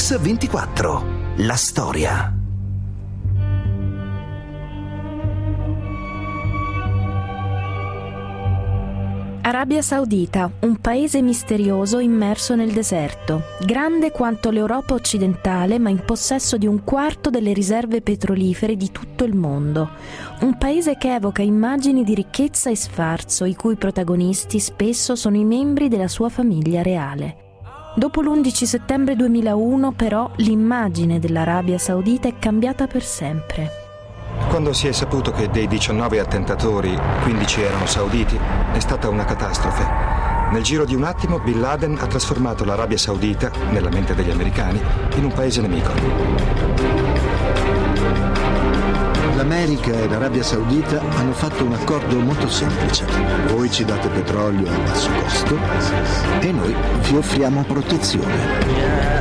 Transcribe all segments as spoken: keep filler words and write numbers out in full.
Mix ventiquattro. La storia. Arabia Saudita, un paese misterioso immerso nel deserto, grande quanto l'Europa occidentale ma in possesso di un quarto delle riserve petrolifere di tutto il mondo. Un paese che evoca immagini di ricchezza e sfarzo, i cui protagonisti spesso sono i membri della sua famiglia reale. Dopo l'undici settembre duemilauno, però, l'immagine dell'Arabia Saudita è cambiata per sempre. Quando si è saputo che dei diciannove attentatori, quindici erano sauditi, è stata una catastrofe. Nel giro di un attimo, Bin Laden ha trasformato l'Arabia Saudita, nella mente degli americani, in un paese nemico. L'America e l'Arabia Saudita hanno fatto un accordo molto semplice. Voi ci date petrolio a basso costo e noi vi offriamo protezione.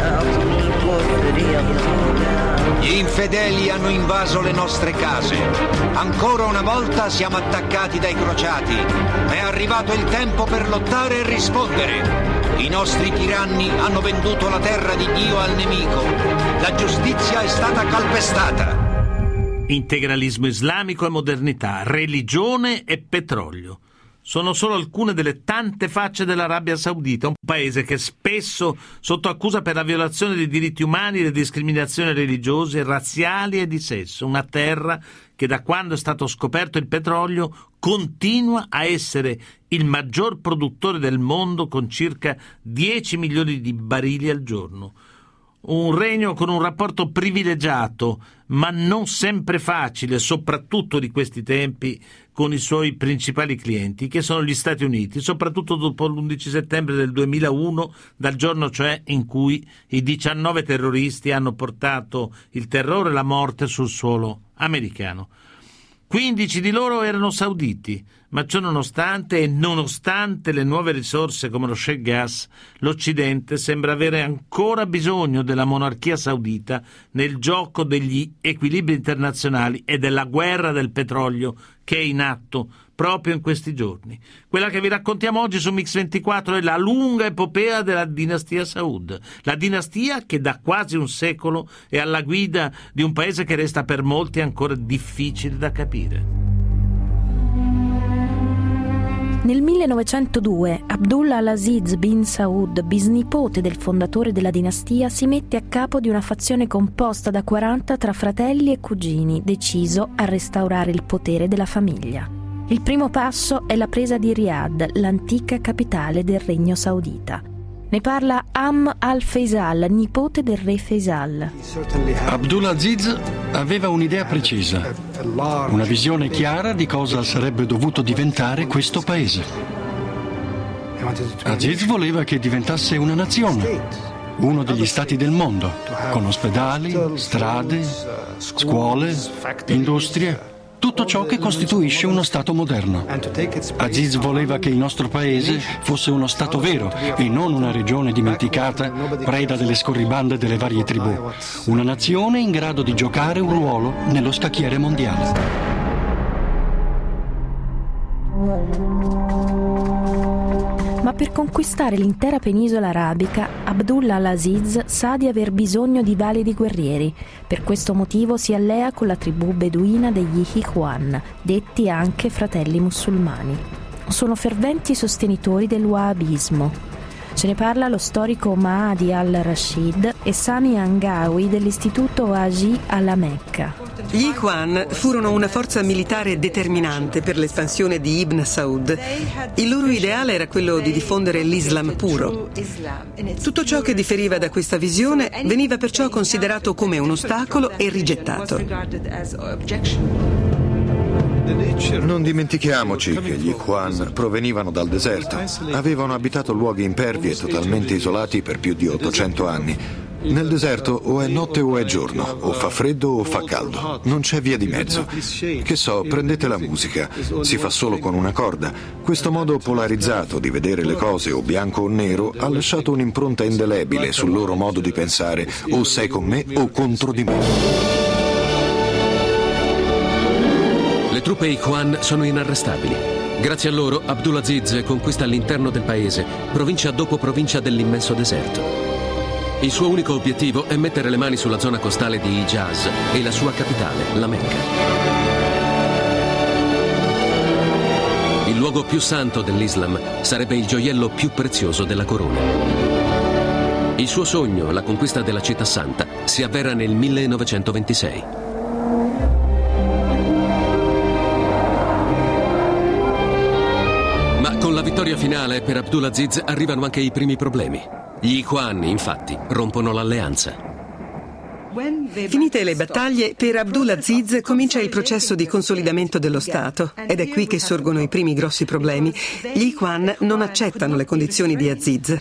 Gli infedeli hanno invaso le nostre case. Ancora una volta siamo attaccati dai crociati. È arrivato il tempo per lottare e rispondere. I nostri tiranni hanno venduto la terra di Dio al nemico. La giustizia è stata calpestata. Integralismo islamico e modernità, religione e petrolio. Sono solo alcune delle tante facce dell'Arabia Saudita, un paese che spesso sotto accusa per la violazione dei diritti umani, le discriminazioni religiose, razziali e di sesso. Una terra che da quando è stato scoperto il petrolio continua a essere il maggior produttore del mondo con circa dieci milioni di barili al giorno. Un regno con un rapporto privilegiato, ma non sempre facile, soprattutto di questi tempi, con i suoi principali clienti, che sono gli Stati Uniti, soprattutto dopo l'undici settembre del duemilauno, dal giorno cioè in cui i diciannove terroristi hanno portato il terrore e la morte sul suolo americano. quindici di loro erano sauditi, ma ciò nonostante e nonostante le nuove risorse come lo shale gas, l'Occidente sembra avere ancora bisogno della monarchia saudita nel gioco degli equilibri internazionali e della guerra del petrolio che è in atto proprio in questi giorni. Quella che vi raccontiamo oggi su Mix ventiquattro è la lunga epopea della dinastia Saud, la dinastia che da quasi un secolo è alla guida di un paese che resta per molti ancora difficile da capire. Nel millenovecentodue Abdullah al-Aziz bin Saud, bisnipote del fondatore della dinastia, si mette a capo di una fazione composta da quaranta tra fratelli e cugini, deciso a restaurare il potere della famiglia. Il primo passo è la presa di Riyadh, l'antica capitale del regno saudita. Ne parla Am al-Faisal, nipote del re Faisal. Abdullah Aziz aveva un'idea precisa, una visione chiara di cosa sarebbe dovuto diventare questo paese. Aziz voleva che diventasse una nazione, uno degli stati del mondo, con ospedali, strade, scuole, industrie. Tutto ciò che costituisce uno Stato moderno. Aziz voleva che il nostro paese fosse uno Stato vero e non una regione dimenticata, preda delle scorribande delle varie tribù. Una nazione in grado di giocare un ruolo nello scacchiere mondiale. Ma per conquistare l'intera penisola arabica, Abdullah al-Aziz sa di aver bisogno di validi guerrieri. Per questo motivo si allea con la tribù beduina degli Ikhwan, detti anche fratelli musulmani. Sono ferventi sostenitori del wahhabismo. Ce ne parla lo storico Mahdi al-Rashid e Sami Angawi dell'istituto Haji alla Mecca. Gli Ikhwan furono una forza militare determinante per l'espansione di Ibn Saud. Il loro ideale era quello di diffondere l'Islam puro. Tutto ciò che differiva da questa visione veniva perciò considerato come un ostacolo e rigettato. Non dimentichiamoci che gli Ikhwan provenivano dal deserto. Avevano abitato luoghi impervi e totalmente isolati per più di ottocento anni. Nel deserto o è notte o è giorno, o fa freddo o fa caldo, non c'è via di mezzo. Che so, prendete la musica, si fa solo con una corda. Questo modo polarizzato di vedere le cose o bianco o nero ha lasciato un'impronta indelebile sul loro modo di pensare, o sei con me o contro di me. Le truppe Ikhwan sono inarrestabili. Grazie a loro, Abdulaziz conquista all'interno del paese, provincia dopo provincia dell'immenso deserto. Il suo unico obiettivo è mettere le mani sulla zona costale di Hijaz e la sua capitale, la Mecca. Il luogo più santo dell'Islam sarebbe il gioiello più prezioso della corona. Il suo sogno, la conquista della città santa, si avvera nel millenovecentoventisei. Ma con la vittoria finale per Abdulaziz arrivano anche i primi problemi. Gli Ikhwan, infatti, rompono l'alleanza. Finite le battaglie, per Abdulaziz comincia il processo di consolidamento dello Stato ed è qui che sorgono i primi grossi problemi. Gli Ikhwan non accettano le condizioni di Aziz.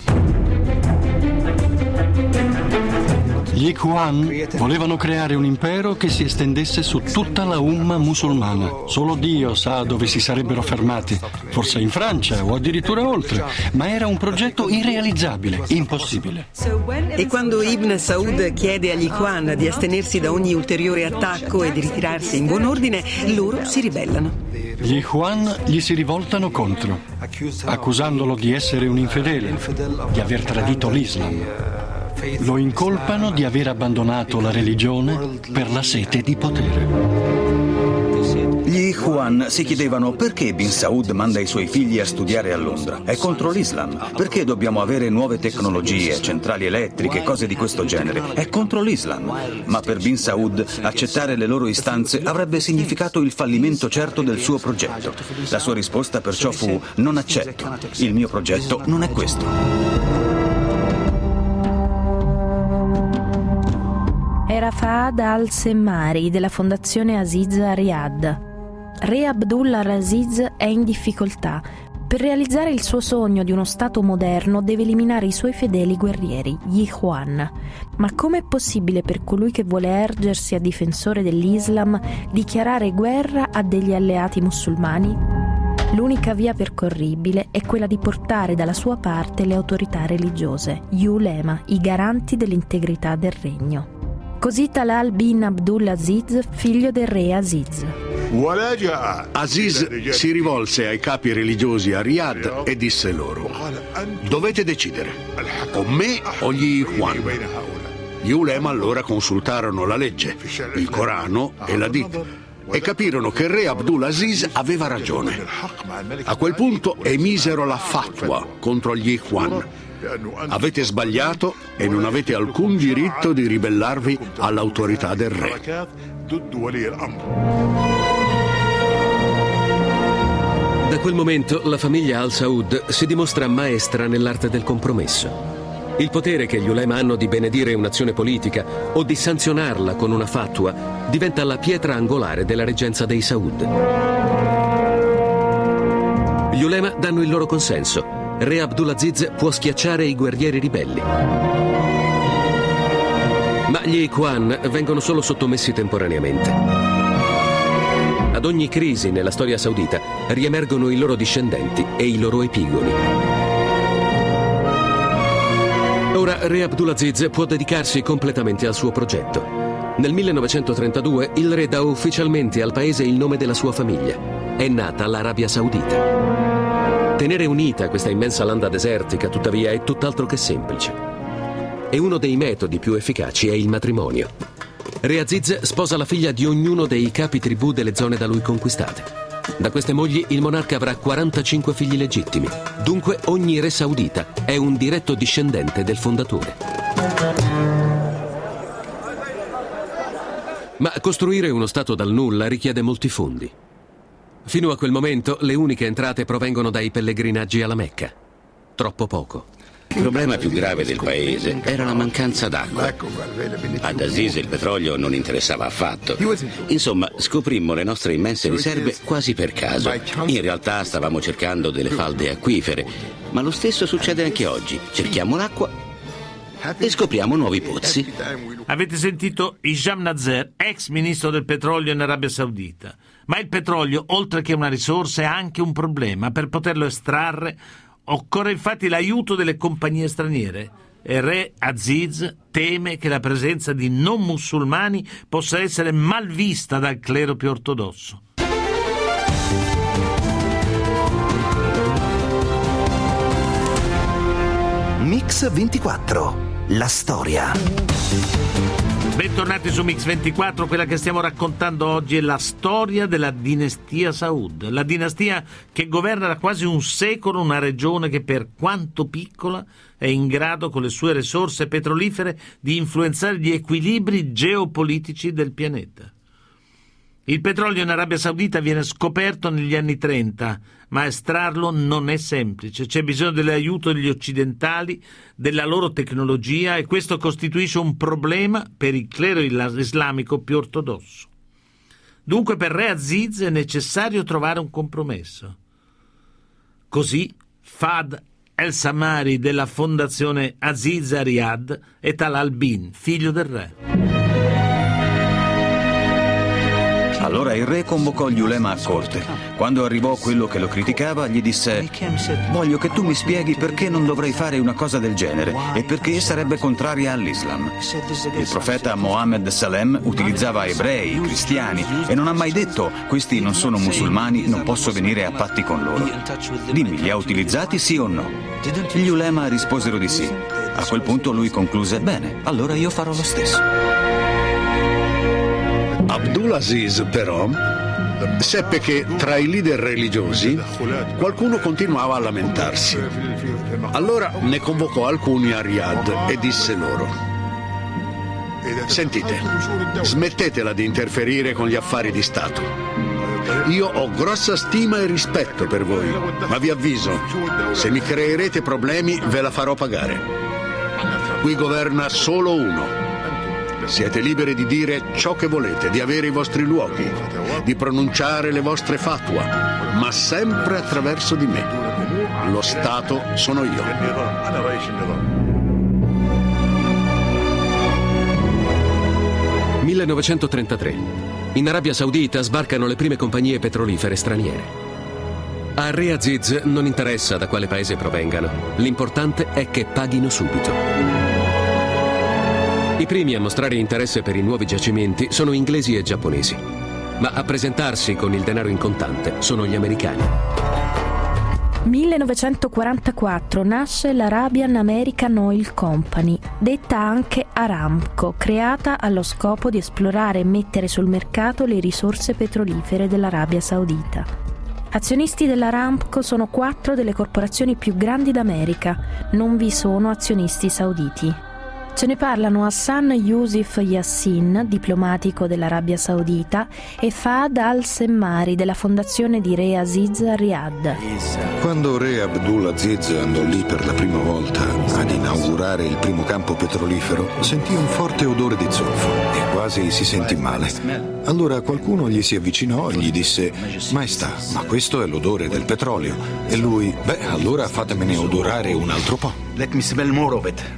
Gli Ikhwan volevano creare un impero che si estendesse su tutta la umma musulmana. Solo Dio sa dove si sarebbero fermati, forse in Francia o addirittura oltre, ma era un progetto irrealizzabile, impossibile. E quando Ibn Saud chiede agli Ikhwan di astenersi da ogni ulteriore attacco e di ritirarsi in buon ordine, loro si ribellano. Gli Ikhwan gli si rivoltano contro, accusandolo di essere un infedele, di aver tradito l'Islam. Lo incolpano di aver abbandonato la religione per la sete di potere. Gli Ikhwan si chiedevano perché Bin Saud manda i suoi figli a studiare a Londra. È contro l'Islam. Perché dobbiamo avere nuove tecnologie, centrali elettriche, cose di questo genere? È contro l'Islam. Ma per Bin Saud accettare le loro istanze avrebbe significato il fallimento certo del suo progetto. La sua risposta perciò fu: non accetto. Il mio progetto non è questo. Era Fahad al-Semmari della fondazione Aziz a Riyadh. Re Abdullah al-Aziz è in difficoltà. Per realizzare il suo sogno di uno Stato moderno deve eliminare i suoi fedeli guerrieri, gli Ikhwan. Ma com'è possibile per colui che vuole ergersi a difensore dell'Islam dichiarare guerra a degli alleati musulmani? L'unica via percorribile è quella di portare dalla sua parte le autorità religiose, gli ulema, i garanti dell'integrità del regno. Così Talal bin Abdulaziz, figlio del re Aziz. Aziz si rivolse ai capi religiosi a Riyadh e disse loro: dovete decidere, o me o gli Ikhwan. Gli ulema allora consultarono la legge, il Corano e l'Hadith, e capirono che il re Abdulaziz aveva ragione. A quel punto emisero la fatwa contro gli Ikhwan. Avete sbagliato e non avete alcun diritto di ribellarvi all'autorità del re. Da quel momento la famiglia Al Saud si dimostra maestra nell'arte del compromesso. Il potere che gli ulema hanno di benedire un'azione politica o di sanzionarla con una fatwa diventa la pietra angolare della reggenza dei Saud. Gli ulema danno il loro consenso. Re Abdulaziz può schiacciare i guerrieri ribelli. Ma gli Ikhwan vengono solo sottomessi temporaneamente. Ad ogni crisi nella storia saudita riemergono i loro discendenti e i loro epigoni. Ora Re Abdulaziz può dedicarsi completamente al suo progetto. Nel millenovecentotrentadue il re dà ufficialmente al paese il nome della sua famiglia. È nata l'Arabia Saudita. Tenere unita questa immensa landa desertica, tuttavia, è tutt'altro che semplice. E uno dei metodi più efficaci è il matrimonio. Re Aziz sposa la figlia di ognuno dei capi tribù delle zone da lui conquistate. Da queste mogli il monarca avrà quarantacinque figli legittimi. Dunque ogni re saudita è un diretto discendente del fondatore. Ma costruire uno Stato dal nulla richiede molti fondi. Fino a quel momento le uniche entrate provengono dai pellegrinaggi alla Mecca. Troppo poco. Il problema più grave del paese era la mancanza d'acqua. Ad Aziz il petrolio non interessava affatto. Insomma, scoprimmo le nostre immense riserve quasi per caso. In realtà stavamo cercando delle falde acquifere, ma lo stesso succede anche oggi. Cerchiamo l'acqua e scopriamo nuovi pozzi. Avete sentito Hisham Nazer, ex ministro del petrolio in Arabia Saudita. Ma il petrolio, oltre che una risorsa, è anche un problema. Per poterlo estrarre occorre infatti l'aiuto delle compagnie straniere. E re Aziz teme che la presenza di non musulmani possa essere mal vista dal clero più ortodosso. Mix ventiquattro. la storia. Bentornati su Mix ventiquattro, quella che stiamo raccontando oggi è la storia della dinastia Saud, la dinastia che governa da quasi un secolo una regione che, per quanto piccola, è in grado con le sue risorse petrolifere di influenzare gli equilibri geopolitici del pianeta. Il petrolio in Arabia Saudita viene scoperto negli anni trenta, ma estrarlo non è semplice. C'è bisogno dell'aiuto degli occidentali, della loro tecnologia, e questo costituisce un problema per il clero islamico più ortodosso. Dunque per Re Aziz è necessario trovare un compromesso. Così Fahd el-Samari della fondazione Aziz a Riyadh e Talal bin, figlio del re. Allora il re convocò gli ulema a corte. Quando arrivò quello che lo criticava, gli disse: voglio che tu mi spieghi perché non dovrei fare una cosa del genere e perché sarebbe contraria all'Islam. Il profeta Mohammed Salem utilizzava ebrei, cristiani e non ha mai detto: questi non sono musulmani, non posso venire a patti con loro. Dimmi, li ha utilizzati sì o no? Gli ulema risposero di sì. A quel punto lui concluse: bene, allora io farò lo stesso. Abdulaziz, però, seppe che tra i leader religiosi qualcuno continuava a lamentarsi. Allora ne convocò alcuni a Riyadh e disse loro: sentite, smettetela di interferire con gli affari di Stato. Io ho grossa stima e rispetto per voi, ma vi avviso, se mi creerete problemi ve la farò pagare. Qui governa solo uno. Siete liberi di dire ciò che volete, di avere i vostri luoghi, di pronunciare le vostre fatwa, ma sempre attraverso di me. Lo Stato sono io. millenovecentotrentatré. In Arabia Saudita sbarcano le prime compagnie petrolifere straniere. A Re Aziz non interessa da quale paese provengano, l'importante è che paghino subito. I primi a mostrare interesse per i nuovi giacimenti sono inglesi e giapponesi, ma a presentarsi con il denaro in contante sono gli americani. millenovecentoquarantaquattro nasce l'Arabian American Oil Company, detta anche Aramco, creata allo scopo di esplorare e mettere sul mercato le risorse petrolifere dell'Arabia Saudita. Azionisti dell'Aramco sono quattro delle corporazioni più grandi d'America, non vi sono azionisti sauditi. Ce ne parlano Hassan Yusuf Yassin, diplomatico dell'Arabia Saudita, e Fahd al-Semmari della fondazione di Re Aziz a Riyadh. Quando Re Abdulaziz andò lì per la prima volta ad inaugurare il primo campo petrolifero, sentì un forte odore di zolfo e quasi si sentì male. Allora qualcuno gli si avvicinò e gli disse: Maestà, ma questo è l'odore del petrolio. E lui: beh, allora fatemene odorare un altro po'. Let me smell more of it.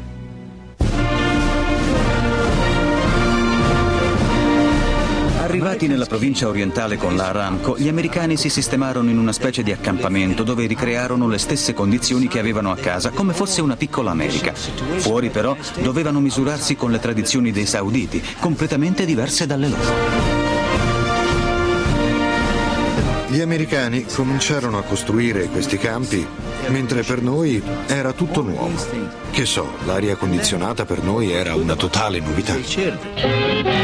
Arrivati nella provincia orientale con la Aramco, gli americani si sistemarono in una specie di accampamento dove ricrearono le stesse condizioni che avevano a casa, come fosse una piccola America. Fuori però dovevano misurarsi con le tradizioni dei sauditi, completamente diverse dalle loro. Gli americani cominciarono a costruire questi campi mentre per noi era tutto nuovo. Che so, l'aria condizionata per noi era una totale novità.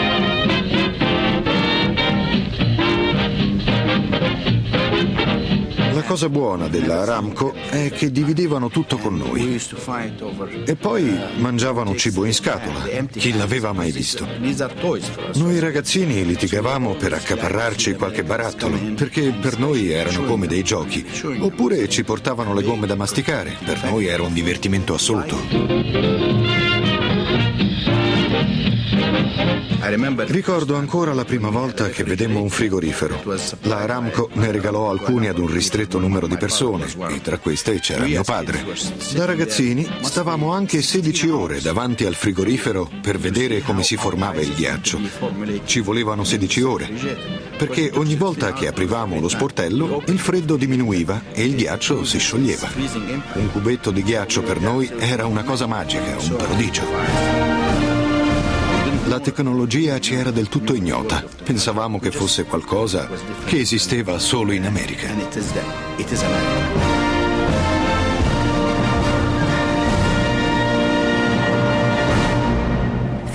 La cosa buona della Aramco è che dividevano tutto con noi e poi mangiavano cibo in scatola. Chi l'aveva mai visto? Noi ragazzini litigavamo per accaparrarci qualche barattolo, perché per noi erano come dei giochi, oppure ci portavano le gomme da masticare. Per noi era un divertimento assoluto. Ricordo ancora la prima volta che vedemmo un frigorifero. La Aramco ne regalò alcuni ad un ristretto numero di persone e tra queste c'era mio padre. Da ragazzini stavamo anche sedici ore davanti al frigorifero per vedere come si formava il ghiaccio. Ci volevano sedici ore, perché ogni volta che aprivamo lo sportello il freddo diminuiva e il ghiaccio si scioglieva. Un cubetto di ghiaccio per noi era una cosa magica, un prodigio. La tecnologia ci era del tutto ignota. Pensavamo che fosse qualcosa che esisteva solo in America.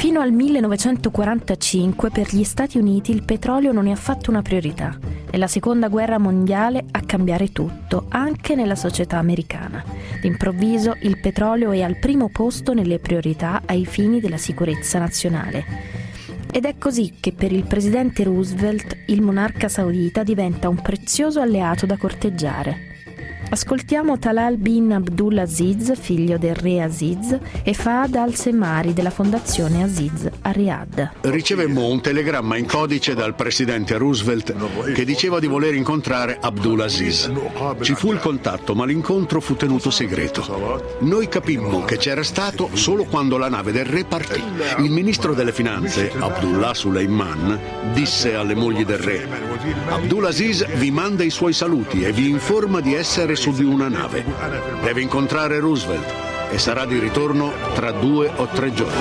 Fino al millenovecentoquarantacinque per gli Stati Uniti il petrolio non è affatto una priorità. È la seconda guerra mondiale a cambiare tutto, anche nella società americana. D'improvviso il petrolio è al primo posto nelle priorità ai fini della sicurezza nazionale. Ed è così che per il presidente Roosevelt il monarca saudita diventa un prezioso alleato da corteggiare. Ascoltiamo Talal bin Abdulaziz, figlio del re Aziz, e Fahd al-Semari della fondazione Aziz a Riyadh. Ricevemmo un telegramma in codice dal presidente Roosevelt che diceva di voler incontrare Abdulaziz. Ci fu il contatto, ma l'incontro fu tenuto segreto. Noi capimmo che c'era stato solo quando la nave del re partì. Il ministro delle finanze, Abdullah Suleiman, disse alle mogli del re: Abdulaziz vi manda i suoi saluti e vi informa di essere su di una nave. Deve incontrare Roosevelt e sarà di ritorno tra due o tre giorni.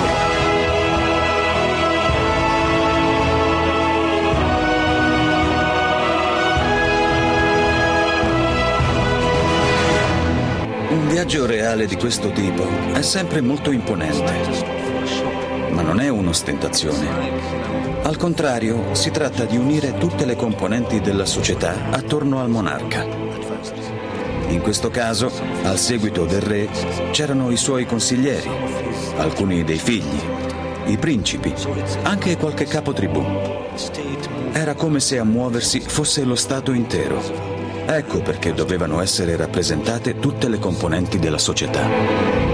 Un viaggio reale di questo tipo è sempre molto imponente, ma non è un'ostentazione. Al contrario, si tratta di unire tutte le componenti della società attorno al monarca. In questo caso, al seguito del re, c'erano i suoi consiglieri, alcuni dei figli, i principi, anche qualche capo tribù. Era come se a muoversi fosse lo Stato intero. Ecco perché dovevano essere rappresentate tutte le componenti della società.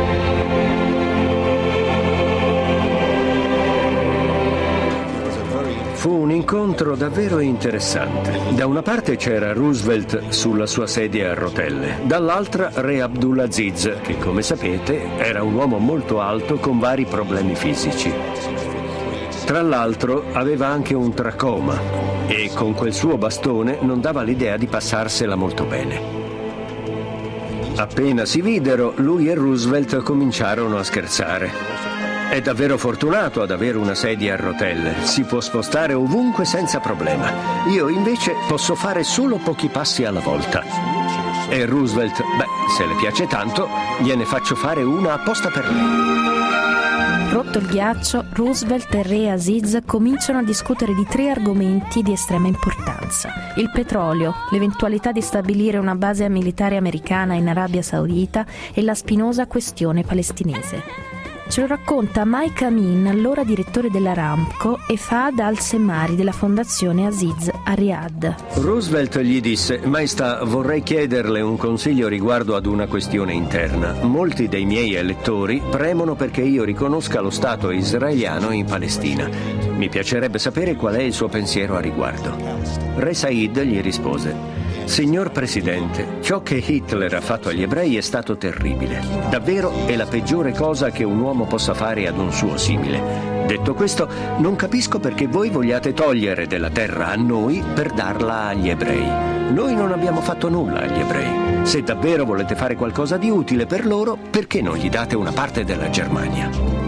Fu un incontro davvero interessante. Da una parte c'era Roosevelt sulla sua sedia a rotelle, dall'altra re Abdulaziz, che come sapete era un uomo molto alto con vari problemi fisici. Tra l'altro aveva anche un tracoma e con quel suo bastone non dava l'idea di passarsela molto bene. Appena si videro, lui e Roosevelt cominciarono a scherzare. È davvero fortunato ad avere una sedia a rotelle. Si può spostare ovunque senza problema. Io invece posso fare solo pochi passi alla volta. E Roosevelt, beh, se le piace tanto, gliene faccio fare una apposta per lei. Rotto il ghiaccio, Roosevelt e re Aziz cominciano a discutere di tre argomenti di estrema importanza: il petrolio, l'eventualità di stabilire una base militare americana in Arabia Saudita e la spinosa questione palestinese. Ce lo racconta Mike Amin, allora direttore dell'Aramco, e Fahd al-Semari della fondazione Aziz a Riyadh. Roosevelt gli disse: Maestà, vorrei chiederle un consiglio riguardo ad una questione interna. Molti dei miei elettori premono perché io riconosca lo Stato israeliano in Palestina. Mi piacerebbe sapere qual è il suo pensiero a riguardo. Re Said gli rispose: Signor Presidente, ciò che Hitler ha fatto agli ebrei è stato terribile. Davvero è la peggiore cosa che un uomo possa fare ad un suo simile. Detto questo, non capisco perché voi vogliate togliere della terra a noi per darla agli ebrei. Noi non abbiamo fatto nulla agli ebrei. Se davvero volete fare qualcosa di utile per loro, perché non gli date una parte della Germania?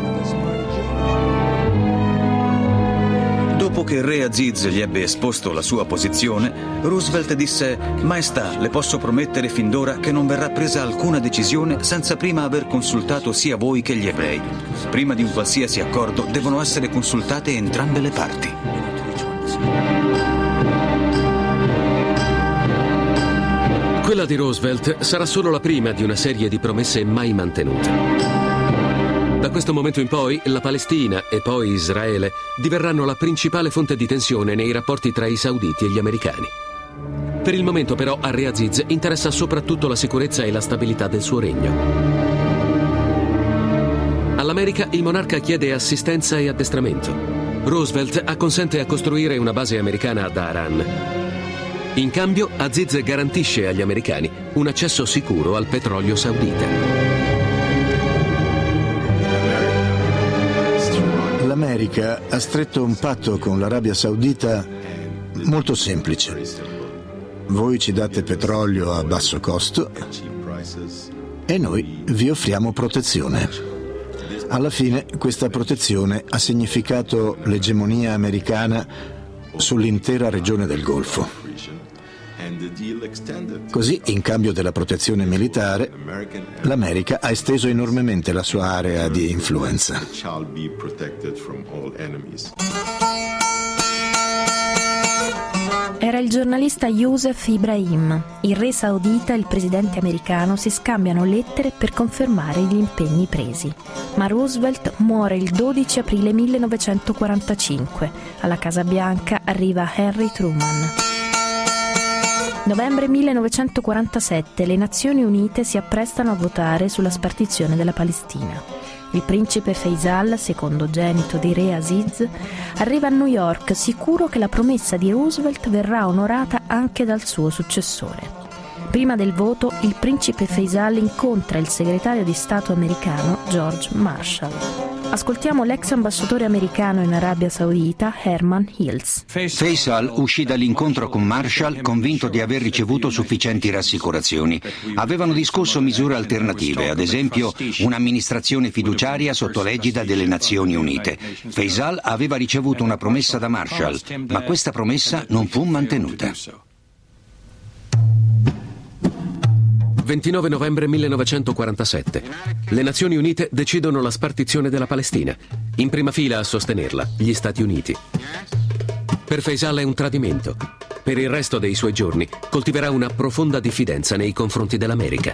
Dopo che il re Aziz gli ebbe esposto la sua posizione, Roosevelt disse: Maestà, le posso promettere fin d'ora che non verrà presa alcuna decisione senza prima aver consultato sia voi che gli ebrei. Prima di un qualsiasi accordo devono essere consultate entrambe le parti. Quella di Roosevelt sarà solo la prima di una serie di promesse mai mantenute. Da questo momento in poi, la Palestina e poi Israele diverranno la principale fonte di tensione nei rapporti tra i sauditi e gli americani. Per il momento però a re Aziz interessa soprattutto la sicurezza e la stabilità del suo regno. All'America il monarca chiede assistenza e addestramento. Roosevelt acconsente a costruire una base americana a Dhahran. In cambio, Aziz garantisce agli americani un accesso sicuro al petrolio saudita. L'America ha stretto un patto con l'Arabia Saudita molto semplice. Voi ci date petrolio a basso costo e noi vi offriamo protezione. Alla fine questa protezione ha significato l'egemonia americana sull'intera regione del Golfo. Così, in cambio della protezione militare, l'America ha esteso enormemente la sua area di influenza. Era il giornalista Youssef Ibrahim. Il re saudita e il presidente americano si scambiano lettere per confermare gli impegni presi. Ma Roosevelt muore il dodici aprile millenovecentoquarantacinque. Alla Casa Bianca arriva Harry Truman. Novembre millenovecentoquarantasette, le Nazioni Unite si apprestano a votare sulla spartizione della Palestina. Il principe Faisal, secondogenito di re Aziz, arriva a New York sicuro che la promessa di Roosevelt verrà onorata anche dal suo successore. Prima del voto, il principe Faisal incontra il segretario di Stato americano George Marshall. Ascoltiamo l'ex ambasciatore americano in Arabia Saudita, Herman Hills. Faisal uscì dall'incontro con Marshall convinto di aver ricevuto sufficienti rassicurazioni. Avevano discusso misure alternative, ad esempio un'amministrazione fiduciaria sotto l'egida delle Nazioni Unite. Faisal aveva ricevuto una promessa da Marshall, ma questa promessa non fu mantenuta. ventinove novembre millenovecentoquarantasette. Le Nazioni Unite decidono la spartizione della Palestina. In prima fila a sostenerla, gli Stati Uniti. Per Faisal è un tradimento. Per il resto dei suoi giorni coltiverà una profonda diffidenza nei confronti dell'America.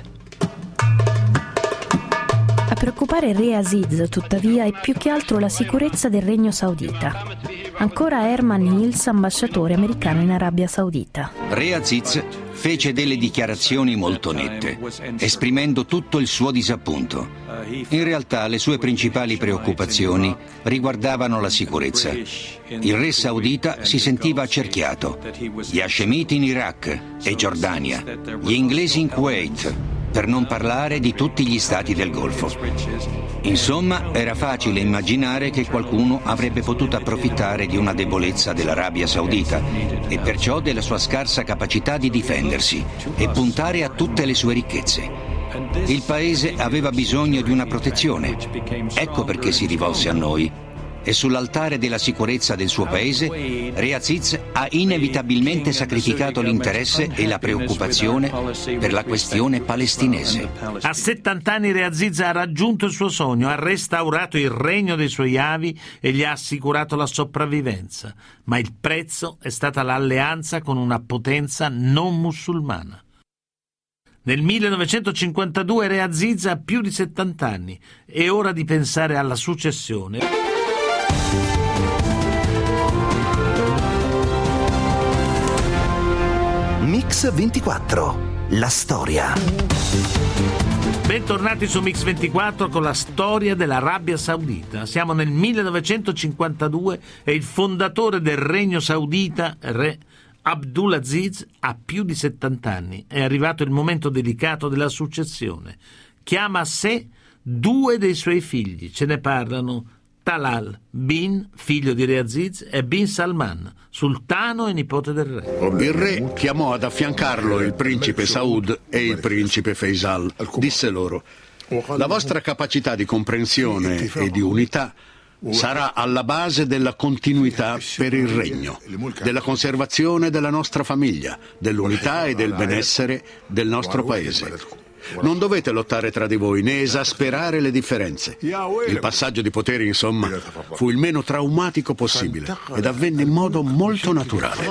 A preoccupare il re Aziz, tuttavia, è più che altro la sicurezza del regno saudita. Ancora Herman Hills, ambasciatore americano in Arabia Saudita. Re Aziz fece delle dichiarazioni molto nette, esprimendo tutto il suo disappunto. In realtà le sue principali preoccupazioni riguardavano la sicurezza. Il re saudita si sentiva accerchiato. Gli hascemiti in Iraq e Giordania, gli inglesi in Kuwait, per non parlare di tutti gli stati del Golfo. Insomma, era facile immaginare che qualcuno avrebbe potuto approfittare di una debolezza dell'Arabia Saudita e perciò della sua scarsa capacità di difendersi e puntare a tutte le sue ricchezze. Il paese aveva bisogno di una protezione. Ecco perché si rivolse a noi. E sull'altare della sicurezza del suo paese, Re Aziz ha inevitabilmente sacrificato l'interesse e la preoccupazione per la questione palestinese. A settanta anni Re Aziz ha raggiunto il suo sogno, ha restaurato il regno dei suoi avi e gli ha assicurato la sopravvivenza. Ma il prezzo è stata l'alleanza con una potenza non musulmana. Nel millenovecentocinquantadue Re Aziz ha più di settanta anni. È ora di pensare alla successione. Mix ventiquattro, la storia. Bentornati su Mix ventiquattro con la storia dell'Arabia Saudita. Siamo nel millenovecentocinquantadue e il fondatore del regno saudita, re Abdulaziz, ha più di settanta anni. È arrivato il momento delicato della successione. Chiama a sé due dei suoi figli. Ce ne parlano Talal bin, figlio di Re Aziz, e bin Salman, sultano e nipote del re. Il re chiamò ad affiancarlo il principe Saud e il principe Faisal. Disse loro: la vostra capacità di comprensione e di unità sarà alla base della continuità per il regno, della conservazione della nostra famiglia, dell'unità e del benessere del nostro paese. Non dovete lottare tra di voi né esasperare le differenze. Il passaggio di potere, insomma, fu il meno traumatico possibile ed avvenne in modo molto naturale.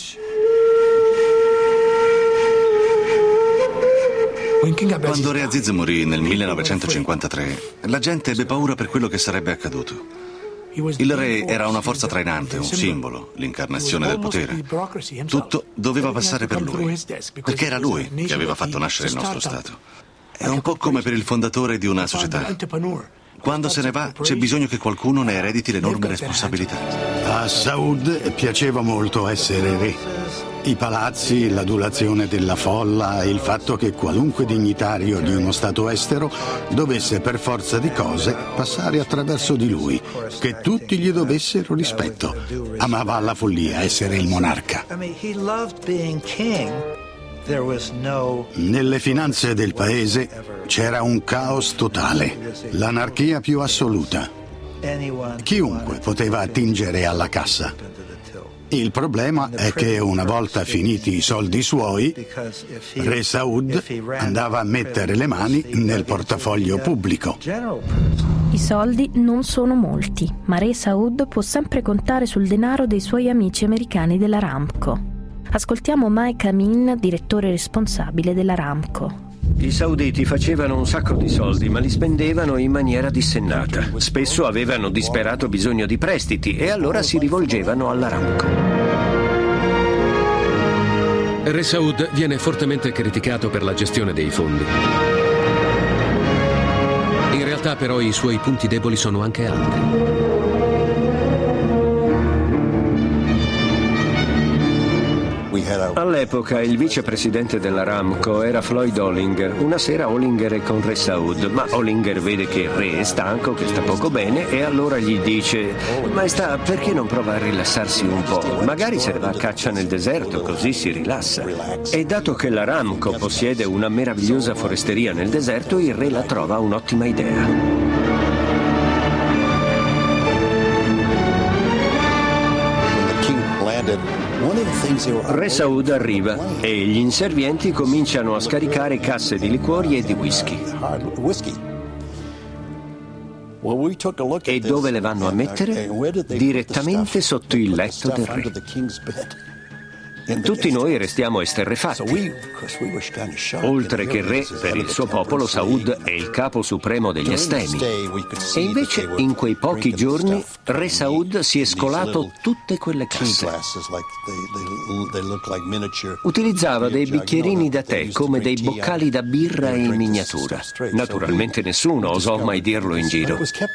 Quando Re Aziz morì nel millenovecentocinquantatré, la gente ebbe paura per quello che sarebbe accaduto. Il re era una forza trainante, un simbolo, l'incarnazione del potere. Tutto doveva passare per lui, perché era lui che aveva fatto nascere il nostro Stato. È un po' come per il fondatore di una società. Quando se ne va, c'è bisogno che qualcuno ne erediti l'enorme responsabilità. A Saud piaceva molto essere re. I palazzi, l'adulazione della folla e il fatto che qualunque dignitario di uno stato estero dovesse per forza di cose passare attraverso di lui, che tutti gli dovessero rispetto. Amava alla follia essere il monarca. Nelle finanze del paese c'era un caos totale, l'anarchia più assoluta. Chiunque poteva attingere alla cassa. Il problema è che una volta finiti i soldi suoi, Re Saud andava a mettere le mani nel portafoglio pubblico. I soldi non sono molti, ma Re Saud può sempre contare sul denaro dei suoi amici americani dell'Aramco. Ascoltiamo Mike Amin, direttore responsabile dell'Aramco. I sauditi facevano un sacco di soldi, ma li spendevano in maniera dissennata. Spesso avevano disperato bisogno di prestiti e allora si rivolgevano all'Aramco. Re Saud viene fortemente criticato per la gestione dei fondi. In realtà però i suoi punti deboli sono anche altri. All'epoca il vicepresidente dell'Aramco era Floyd Ollinger. Una sera Ollinger è con Re Saud, ma Ollinger vede che il re è stanco, che sta poco bene, e allora gli dice: Maestà, perché non prova a rilassarsi un po'? Magari se ne va a caccia nel deserto, così si rilassa. E dato che l'Aramco possiede una meravigliosa foresteria nel deserto, il re la trova un'ottima idea. Re Saud arriva e gli inservienti cominciano a scaricare casse di liquori e di whisky. E dove le vanno a mettere? Direttamente sotto il letto del re. Tutti noi restiamo esterrefatti. Oltre che re, per il suo popolo Saud è il capo supremo degli estemi. E invece in quei pochi giorni Re Saud si è scolato tutte quelle casse. Utilizzava dei bicchierini da tè come dei boccali da birra in miniatura. Naturalmente nessuno osò mai dirlo in giro.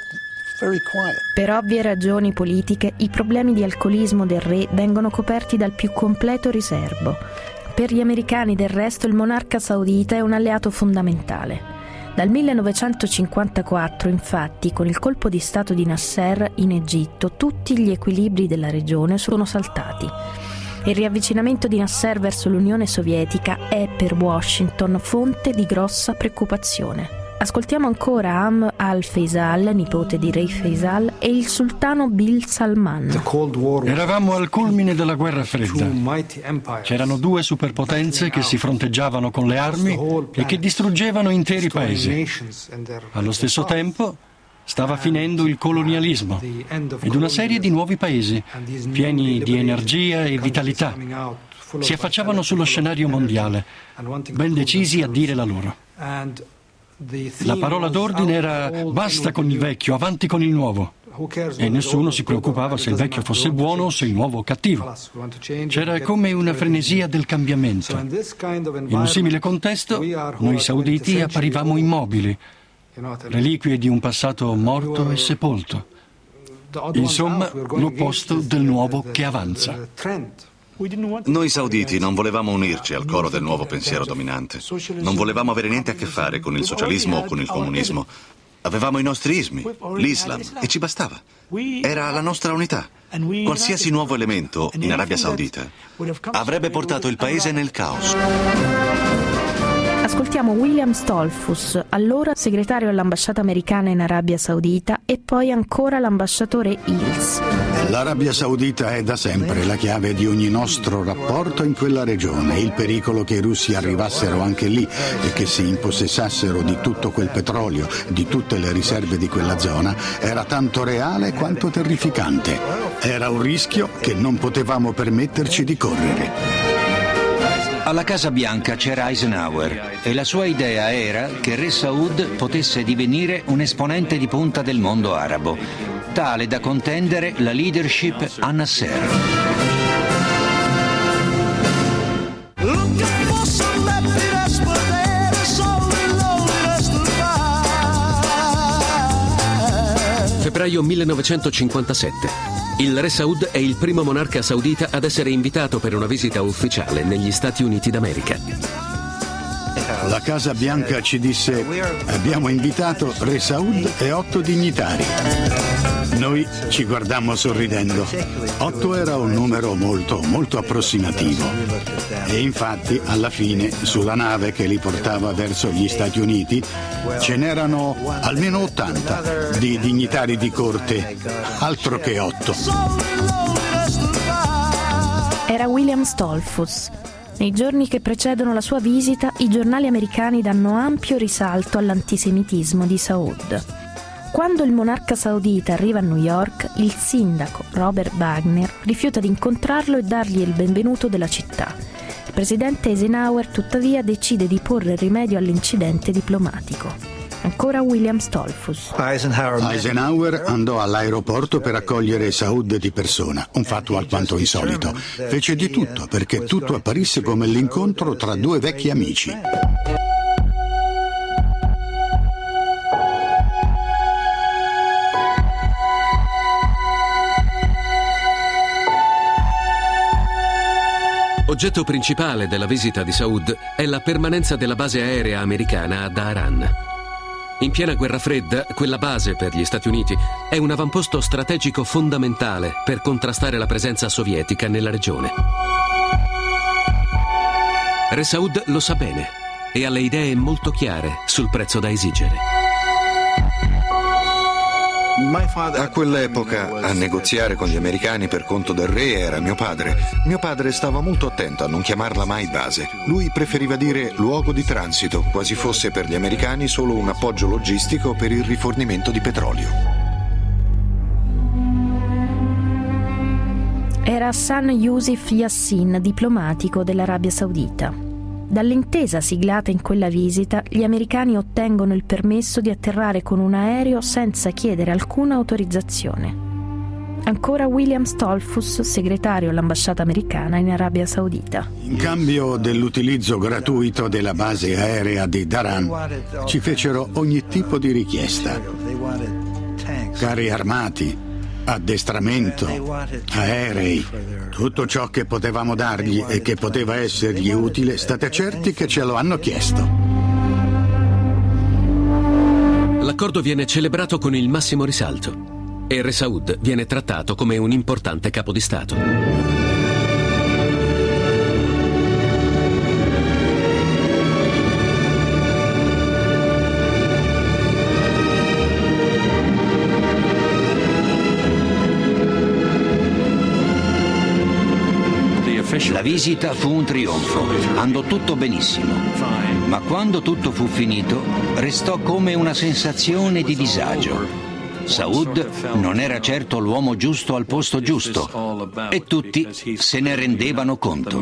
Per ovvie ragioni politiche, i problemi di alcolismo del re vengono coperti dal più completo riserbo. Per gli americani, del resto, il monarca saudita è un alleato fondamentale. Dal millenovecentocinquantaquattro, infatti, con il colpo di stato di Nasser in Egitto, tutti gli equilibri della regione sono saltati. Il riavvicinamento di Nasser verso l'Unione Sovietica è per Washington fonte di grossa preoccupazione. Ascoltiamo ancora Am al-Faisal, nipote di Re Faisal, e il sultano Bil Salman. Eravamo al culmine della guerra fredda. C'erano due superpotenze che si fronteggiavano con le armi e che distruggevano interi paesi. Allo stesso tempo stava finendo il colonialismo ed una serie di nuovi paesi, pieni di energia e vitalità, si affacciavano sullo scenario mondiale, ben decisi a dire la loro. La parola d'ordine era: basta con il vecchio, avanti con il nuovo. E nessuno si preoccupava se il vecchio fosse buono o se il nuovo cattivo. C'era come una frenesia del cambiamento. In un simile contesto, noi sauditi apparivamo immobili, reliquie di un passato morto e sepolto. Insomma, l'opposto del nuovo che avanza. Noi sauditi non volevamo unirci al coro del nuovo pensiero dominante. Non volevamo avere niente a che fare con il socialismo o con il comunismo. Avevamo i nostri ismi, l'Islam, e ci bastava. Era la nostra unità. Qualsiasi nuovo elemento in Arabia Saudita avrebbe portato il paese nel caos. Ascoltiamo William Stolfus, allora segretario all'ambasciata americana in Arabia Saudita e poi ancora l'ambasciatore Hills. L'Arabia Saudita è da sempre la chiave di ogni nostro rapporto in quella regione. Il pericolo che i russi arrivassero anche lì e che si impossessassero di tutto quel petrolio, di tutte le riserve di quella zona, era tanto reale quanto terrificante. Era un rischio che non potevamo permetterci di correre. Alla Casa Bianca c'era Eisenhower e la sua idea era che Re Saud potesse divenire un esponente di punta del mondo arabo, tale da contendere la leadership a Nasser. Febbraio millenovecentocinquantasette. Il Re Saud è il primo monarca saudita ad essere invitato per una visita ufficiale negli Stati Uniti d'America. La Casa Bianca ci disse: abbiamo invitato Re Saud e otto dignitari. Noi ci guardammo sorridendo. Otto era un numero molto, molto approssimativo. E infatti, alla fine, sulla nave che li portava verso gli Stati Uniti, ce n'erano almeno ottanta di dignitari di corte, altro che otto. Era William Stolfus. Nei giorni che precedono la sua visita, i giornali americani danno ampio risalto all'antisemitismo di Saud. Quando il monarca saudita arriva a New York, il sindaco Robert Wagner rifiuta di incontrarlo e dargli il benvenuto della città. Il presidente Eisenhower, tuttavia, decide di porre rimedio all'incidente diplomatico. Ancora William Stolfus. Eisenhower andò all'aeroporto per accogliere Saud di persona, un fatto alquanto insolito. Fece di tutto perché tutto apparisse come l'incontro tra due vecchi amici. Oggetto principale della visita di Saud è la permanenza della base aerea americana a Dhahran. In piena guerra fredda, quella base per gli Stati Uniti è un avamposto strategico fondamentale per contrastare la presenza sovietica nella regione. Re Saud lo sa bene e ha le idee molto chiare sul prezzo da esigere. A quell'epoca, a negoziare con gli americani per conto del re era mio padre. Mio padre stava molto attento a non chiamarla mai base. Lui preferiva dire luogo di transito, quasi fosse per gli americani solo un appoggio logistico per il rifornimento di petrolio. Era Hassan Yusuf Yassin, diplomatico dell'Arabia Saudita. Dall'intesa siglata in quella visita, gli americani ottengono il permesso di atterrare con un aereo senza chiedere alcuna autorizzazione. Ancora William Stolfus, segretario all'ambasciata americana in Arabia Saudita. In cambio dell'utilizzo gratuito della base aerea di Dhahran, ci fecero ogni tipo di richiesta. Carri armati, addestramento, aerei, tutto ciò che potevamo dargli e che poteva essergli utile, state certi che ce lo hanno chiesto. L'accordo viene celebrato con il massimo risalto e Re Saud viene trattato come un importante capo di Stato. La visita fu un trionfo, andò tutto benissimo, ma quando tutto fu finito restò come una sensazione di disagio. Saud non era certo l'uomo giusto al posto giusto e tutti se ne rendevano conto.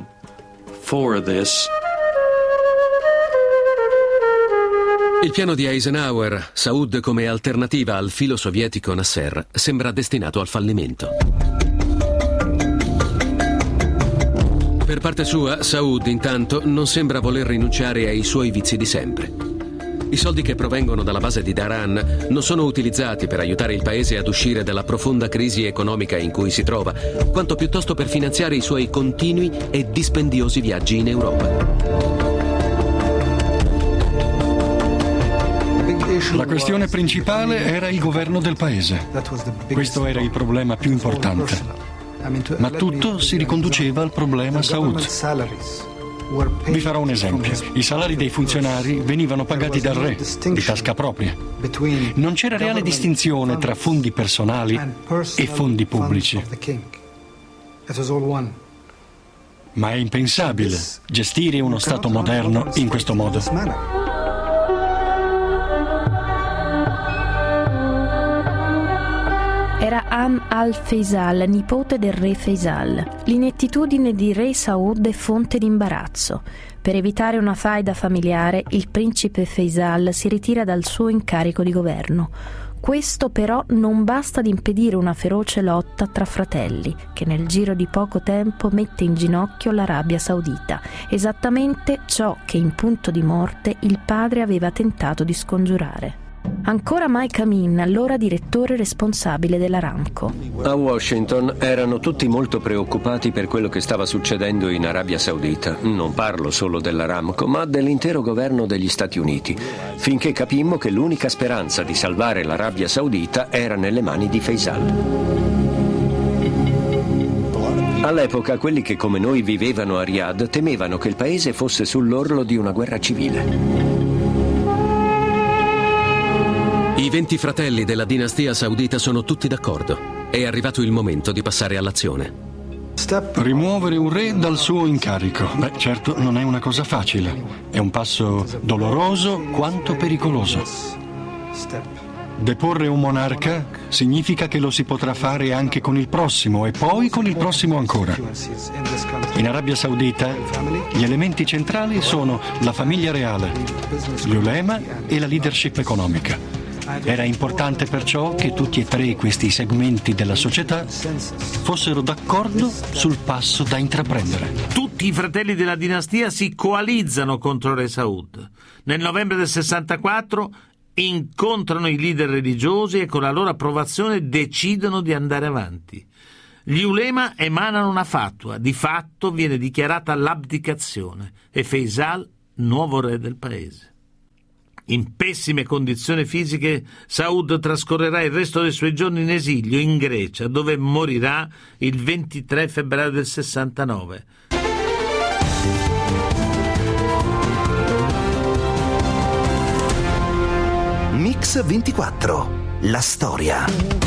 Il piano di Eisenhower, Saud come alternativa al filo sovietico Nasser, sembra destinato al fallimento. Per parte sua, Saud, intanto, non sembra voler rinunciare ai suoi vizi di sempre. I soldi che provengono dalla base di Dhahran non sono utilizzati per aiutare il paese ad uscire dalla profonda crisi economica in cui si trova, quanto piuttosto per finanziare i suoi continui e dispendiosi viaggi in Europa. La questione principale era il governo del paese. Questo era il problema più importante. Ma tutto si riconduceva al problema Saud. Vi farò un esempio. I salari dei funzionari venivano pagati dal re, di tasca propria. Non c'era reale distinzione tra fondi personali e fondi pubblici. Ma è impensabile gestire uno Stato moderno in questo modo. Era Am al-Faisal, nipote del re Faisal. L'inettitudine di re Saud è fonte di imbarazzo. Per evitare una faida familiare, il principe Faisal si ritira dal suo incarico di governo. Questo però non basta ad impedire una feroce lotta tra fratelli, che nel giro di poco tempo mette in ginocchio l'Arabia Saudita, esattamente ciò che in punto di morte il padre aveva tentato di scongiurare. Ancora Mike Amin, allora direttore responsabile dell'Aramco. A Washington erano tutti molto preoccupati per quello che stava succedendo in Arabia Saudita. Non parlo solo dell'Aramco, ma dell'intero governo degli Stati Uniti, finché capimmo che l'unica speranza di salvare l'Arabia Saudita era nelle mani di Faisal. All'epoca quelli che come noi vivevano a Riyadh temevano che il paese fosse sull'orlo di una guerra civile. I venti fratelli della dinastia saudita sono tutti d'accordo. È arrivato il momento di passare all'azione. Rimuovere un re dal suo incarico. Beh, certo, non è una cosa facile. È un passo doloroso quanto pericoloso. Deporre un monarca significa che lo si potrà fare anche con il prossimo e poi con il prossimo ancora. In Arabia Saudita gli elementi centrali sono la famiglia reale, gli ulema e la leadership economica. Era importante perciò che tutti e tre questi segmenti della società fossero d'accordo sul passo da intraprendere. Tutti i fratelli della dinastia si coalizzano contro Re Saud. Nel novembre del sessantaquattro incontrano i leader religiosi e con la loro approvazione decidono di andare avanti. Gli ulema emanano una fatua, di fatto viene dichiarata l'abdicazione e Faisal nuovo re del paese. In pessime condizioni fisiche, Saud trascorrerà il resto dei suoi giorni in esilio in Grecia, dove morirà il ventitré febbraio del sessantanove. Mix ventiquattro, la storia.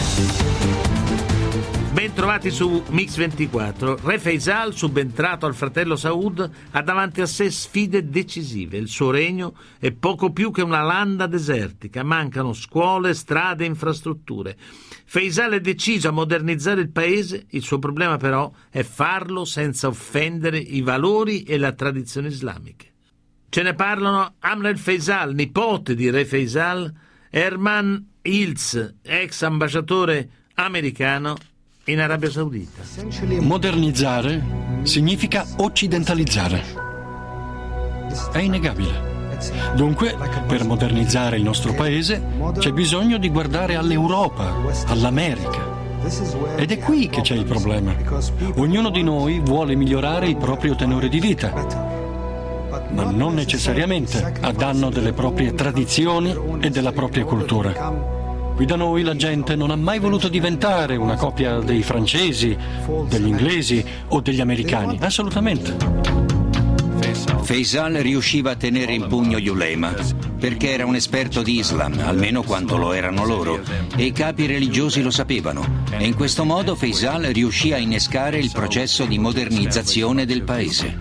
Ben trovati su Mix ventiquattro. Re Faisal, subentrato al fratello Saud, ha davanti a sé sfide decisive. Il suo regno è poco più che una landa desertica. Mancano scuole, strade e infrastrutture. Faisal è deciso a modernizzare il paese. Il suo problema però è farlo senza offendere i valori e la tradizione islamiche. Ce ne parlano Amr el-Faisal, nipote di Re Faisal, Herman Ilz, ex ambasciatore americano in Arabia Saudita. Modernizzare significa occidentalizzare. È innegabile. Dunque, per modernizzare il nostro paese c'è bisogno di guardare all'Europa, all'America. Ed è qui che c'è il problema. Ognuno di noi vuole migliorare il proprio tenore di vita, ma non necessariamente a danno delle proprie tradizioni e della propria cultura. Qui da noi la gente non ha mai voluto diventare una copia dei francesi, degli inglesi o degli americani. Assolutamente. Faisal riusciva a tenere in pugno gli ulema, perché era un esperto di Islam, almeno quanto lo erano loro, e i capi religiosi lo sapevano. E in questo modo Faisal riuscì a innescare il processo di modernizzazione del paese.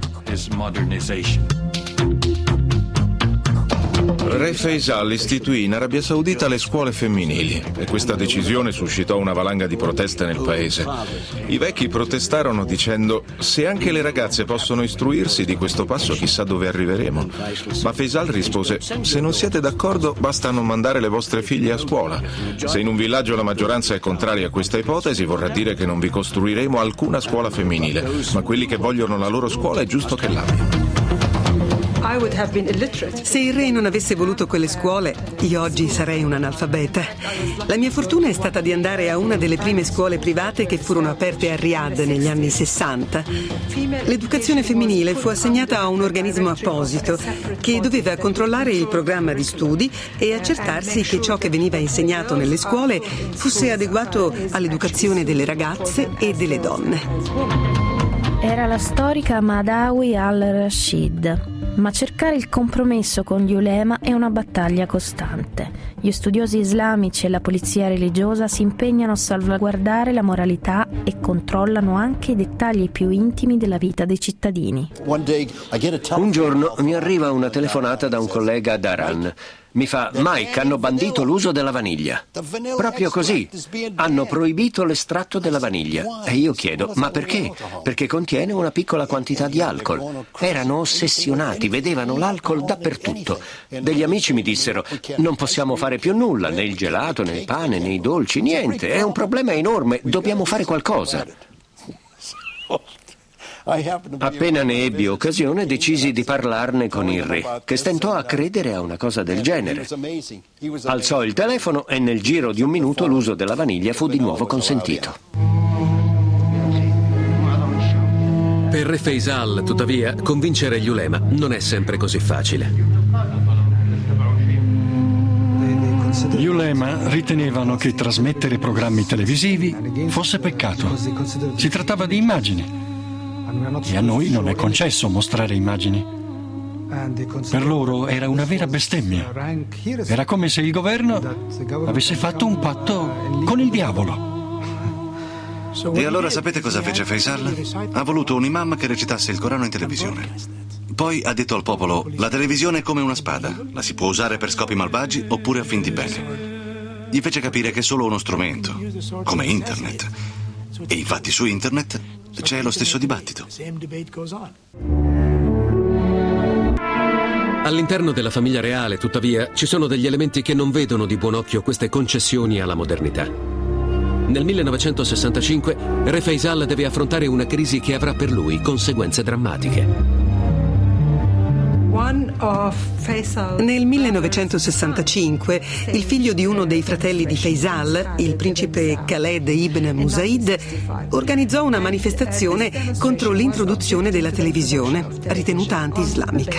Re Faisal istituì in Arabia Saudita le scuole femminili e questa decisione suscitò una valanga di proteste nel paese. I vecchi protestarono dicendo: se anche le ragazze possono istruirsi, di questo passo chissà dove arriveremo. Ma Faisal rispose: se non siete d'accordo basta non mandare le vostre figlie a scuola. Se in un villaggio la maggioranza è contraria a questa ipotesi, vorrà dire che non vi costruiremo alcuna scuola femminile, ma quelli che vogliono la loro scuola è giusto che l'abbiano. Se il re non avesse voluto quelle scuole, io oggi sarei un analfabeta. La mia fortuna è stata di andare a una delle prime scuole private che furono aperte a Riyadh negli anni sessanta. L'educazione femminile fu assegnata a un organismo apposito che doveva controllare il programma di studi e accertarsi che ciò che veniva insegnato nelle scuole fosse adeguato all'educazione delle ragazze e delle donne. Era la storica Mahdawi al-Rashid. Ma cercare il compromesso con gli ulema è una battaglia costante. Gli studiosi islamici e la polizia religiosa si impegnano a salvaguardare la moralità e controllano anche i dettagli più intimi della vita dei cittadini. Un giorno mi arriva una telefonata da un collega ad Aran. Mi fa: Mike, hanno bandito l'uso della vaniglia. Proprio così. Hanno proibito l'estratto della vaniglia. E io chiedo: ma perché? Perché contiene una piccola quantità di alcol. Erano ossessionati, vedevano l'alcol dappertutto. Degli amici mi dissero: non possiamo fare più nulla, né il gelato, né il pane, né i dolci, niente. È un problema enorme, dobbiamo fare qualcosa. Appena ne ebbi occasione decisi di parlarne con il re, che stentò a credere a una cosa del genere. Alzò il telefono e nel giro di un minuto l'uso della vaniglia fu di nuovo consentito. Per Re Faisal, tuttavia, convincere gli ulema non è sempre così facile. Gli ulema ritenevano che trasmettere programmi televisivi fosse peccato. Si trattava di immagini. E a noi non è concesso mostrare immagini. Per loro era una vera bestemmia. Era come se il governo avesse fatto un patto con il diavolo. E allora sapete cosa fece Faisal? Ha voluto un imam che recitasse il Corano in televisione. Poi ha detto al popolo: la televisione è come una spada, la si può usare per scopi malvagi oppure a fin di bene. Gli fece capire che è solo uno strumento, come internet. E infatti su internet c'è lo stesso dibattito. All'interno della famiglia reale, tuttavia, ci sono degli elementi che non vedono di buon occhio queste concessioni alla modernità. Nel millenovecentosessantacinque, Re Faisal deve affrontare una crisi che avrà per lui conseguenze drammatiche. Nel millenovecentosessantacinque il figlio di uno dei fratelli di Faisal, il principe Khaled ibn Musaid, organizzò una manifestazione contro l'introduzione della televisione, ritenuta anti-islamica.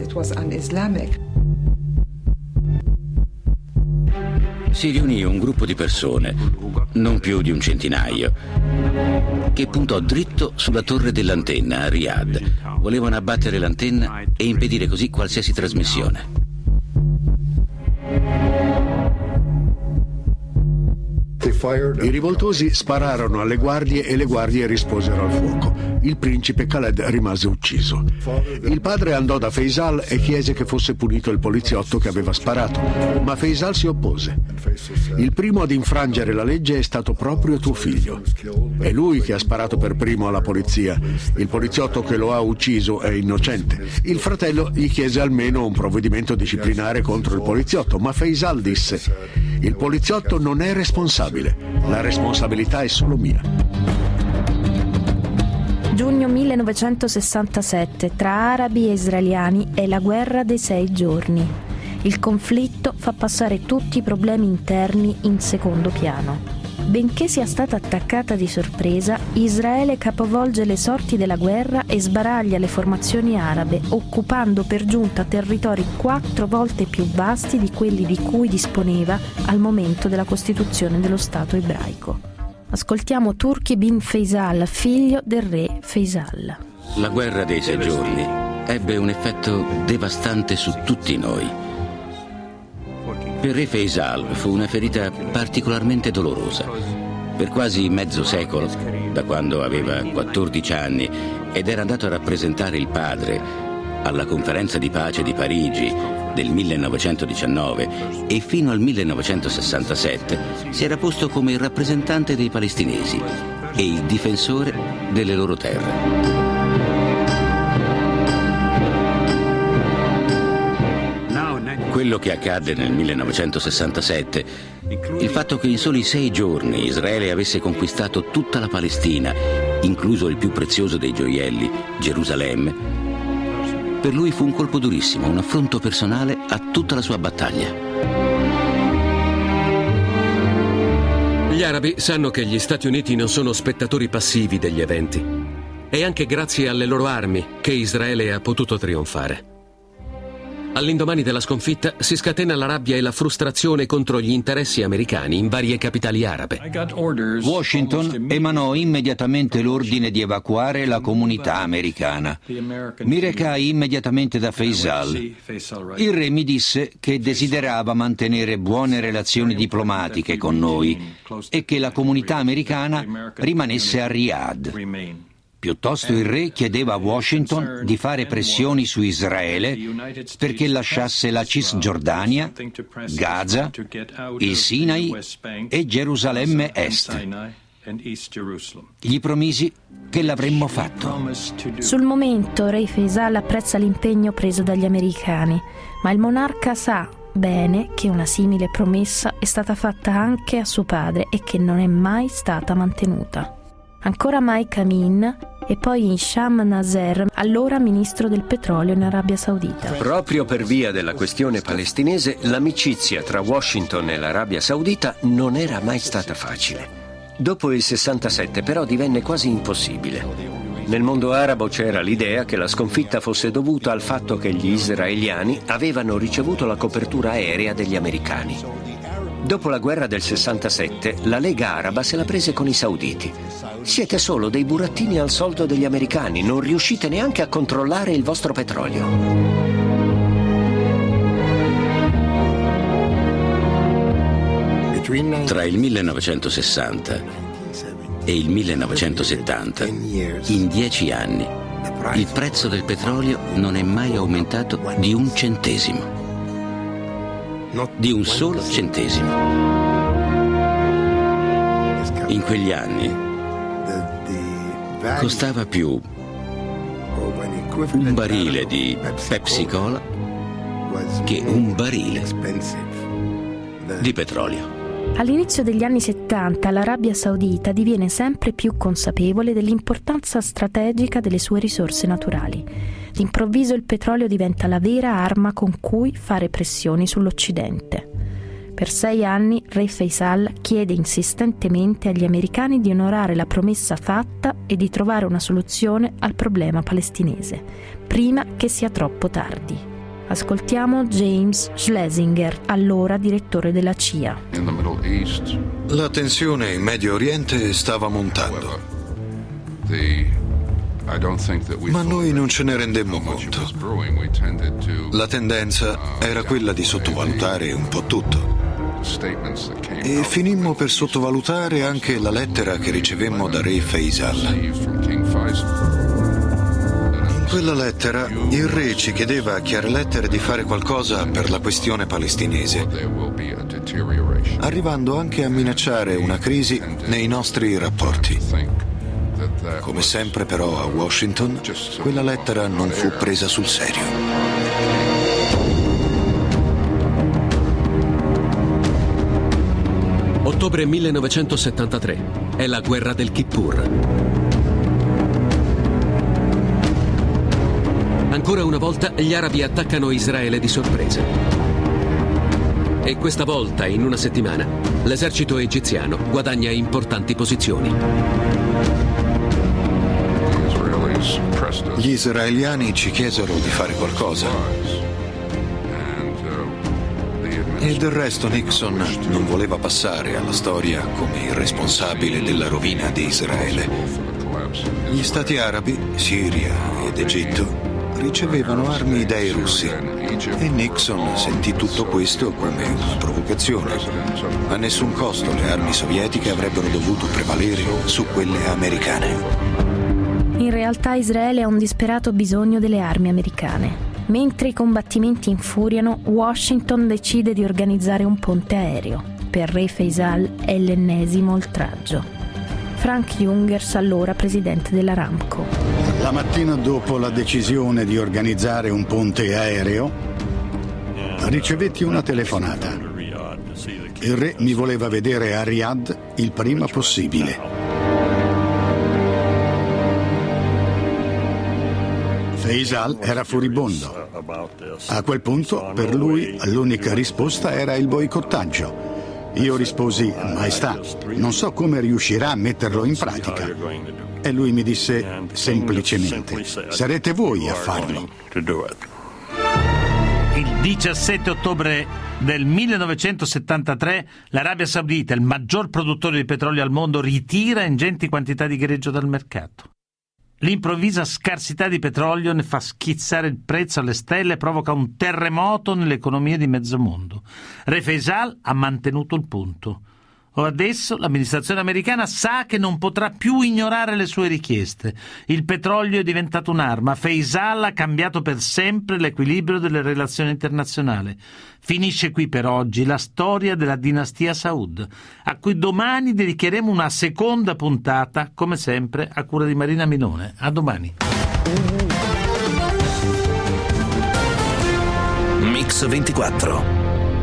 Si riunì un gruppo di persone, non più di un centinaio, che puntò dritto sulla torre dell'antenna a Riyadh. Volevano abbattere l'antenna e impedire così qualsiasi trasmissione. I rivoltosi spararono alle guardie e le guardie risposero al fuoco. Il principe Khaled rimase ucciso. Il padre andò da Faisal e chiese che fosse punito il poliziotto che aveva sparato, ma Faisal si oppose. Il primo ad infrangere la legge è stato proprio tuo figlio. È lui che ha sparato per primo alla polizia. Il poliziotto che lo ha ucciso è innocente. Il fratello gli chiese almeno un provvedimento disciplinare contro il poliziotto, ma Faisal disse: il poliziotto non è responsabile. La responsabilità è solo mia. Giugno millenovecentosessantasette, tra arabi e israeliani è la guerra dei sei giorni. Il conflitto fa passare tutti i problemi interni in secondo piano. Benché sia stata attaccata di sorpresa, Israele capovolge le sorti della guerra e sbaraglia le formazioni arabe, occupando per giunta territori quattro volte più vasti di quelli di cui disponeva al momento della costituzione dello Stato ebraico. Ascoltiamo Turki bin Faisal, figlio del re Faisal. La guerra dei sei giorni ebbe un effetto devastante su tutti noi. Per re Faisal fu una ferita particolarmente dolorosa. Per quasi mezzo secolo, da quando aveva quattordici anni ed era andato a rappresentare il padre alla conferenza di pace di Parigi del millenovecentodiciannove e fino al millenovecentosessantasette, si era posto come il rappresentante dei palestinesi e il difensore delle loro terre. Quello che accadde nel millenovecentosessantasette, il fatto che in soli sei giorni Israele avesse conquistato tutta la Palestina, incluso il più prezioso dei gioielli, Gerusalemme, per lui fu un colpo durissimo, un affronto personale a tutta la sua battaglia. Gli arabi sanno che gli Stati Uniti non sono spettatori passivi degli eventi. È anche grazie alle loro armi che Israele ha potuto trionfare. All'indomani della sconfitta si scatena la rabbia e la frustrazione contro gli interessi americani in varie capitali arabe. Washington emanò immediatamente l'ordine di evacuare la comunità americana. Mi recai immediatamente da Faisal. Il re mi disse che desiderava mantenere buone relazioni diplomatiche con noi e che la comunità americana rimanesse a Riyadh. Piuttosto il re chiedeva a Washington di fare pressioni su Israele perché lasciasse la Cisgiordania, Gaza, il Sinai e Gerusalemme Est. Gli promisi che l'avremmo fatto. Sul momento re Faisal apprezza l'impegno preso dagli americani, ma il monarca sa bene che una simile promessa è stata fatta anche a suo padre e che non è mai stata mantenuta. Ancora Mike Amin e poi Hisham Nasser, allora ministro del petrolio in Arabia Saudita. Proprio per via della questione palestinese, l'amicizia tra Washington e l'Arabia Saudita non era mai stata facile. Dopo il sessantasette però divenne quasi impossibile. Nel mondo arabo c'era l'idea che la sconfitta fosse dovuta al fatto che gli israeliani avevano ricevuto la copertura aerea degli americani. Dopo la guerra del sessantasette, la Lega Araba se la prese con i sauditi. Siete solo dei burattini al soldo degli americani, non riuscite neanche a controllare il vostro petrolio. Tra il millenovecentosessanta e il millenovecentosettanta, in dieci anni, il prezzo del petrolio non è mai aumentato di un centesimo. Di un solo centesimo. In quegli anni costava più un barile di Pepsi Cola che un barile di petrolio. All'inizio degli anni settanta l'Arabia Saudita diviene sempre più consapevole dell'importanza strategica delle sue risorse naturali. D'improvviso il petrolio diventa la vera arma con cui fare pressioni sull'Occidente. Per sei anni Re Faisal chiede insistentemente agli americani di onorare la promessa fatta e di trovare una soluzione al problema palestinese, prima che sia troppo tardi. Ascoltiamo James Schlesinger, allora direttore della C I A. La tensione in Medio Oriente stava montando, ma noi non ce ne rendemmo conto. La tendenza era quella di sottovalutare un po' tutto. E finimmo per sottovalutare anche la lettera che ricevemmo da Re Faisal. In quella lettera il re ci chiedeva a chiare lettere di fare qualcosa per la questione palestinese, arrivando anche a minacciare una crisi nei nostri rapporti. Come sempre però a Washington quella lettera non fu presa sul serio. Ottobre millenovecentosettantatré. È la guerra del Kippur. Ancora una volta gli arabi attaccano Israele di sorpresa. E questa volta, in una settimana, l'esercito egiziano guadagna importanti posizioni. Gli israeliani ci chiesero di fare qualcosa. E del resto Nixon non voleva passare alla storia come il responsabile della rovina di Israele. Gli stati arabi, Siria ed Egitto, ricevevano armi dai russi e Nixon sentì tutto questo come una provocazione. A nessun costo le armi sovietiche avrebbero dovuto prevalere su quelle americane. In realtà Israele ha un disperato bisogno delle armi americane. Mentre i combattimenti infuriano, Washington decide di organizzare un ponte aereo. Per Re Faisal è l'ennesimo oltraggio. Frank Jungers, allora presidente dell'Aramco. La mattina dopo la decisione di organizzare un ponte aereo, ricevetti una telefonata. Il re mi voleva vedere a Riyadh il prima possibile. Faisal era furibondo. A quel punto, per lui, l'unica risposta era il boicottaggio. Io risposi: Maestà, non so come riuscirà a metterlo in pratica. E lui mi disse semplicemente: sarete voi a farlo. Il diciassette ottobre del millenovecentosettantatré l'Arabia Saudita, il maggior produttore di petrolio al mondo, ritira ingenti quantità di greggio dal mercato. L'improvvisa scarsità di petrolio ne fa schizzare il prezzo alle stelle e provoca un terremoto nelle economie di mezzo mondo. Re Faisal ha mantenuto il punto. Adesso l'amministrazione americana sa che non potrà più ignorare le sue richieste. Il petrolio è diventato un'arma. Faisal ha cambiato per sempre l'equilibrio delle relazioni internazionali. Finisce qui per oggi la storia della dinastia Saud, a cui domani dedicheremo una seconda puntata, come sempre a cura di Marina Milone. A domani. Mix ventiquattro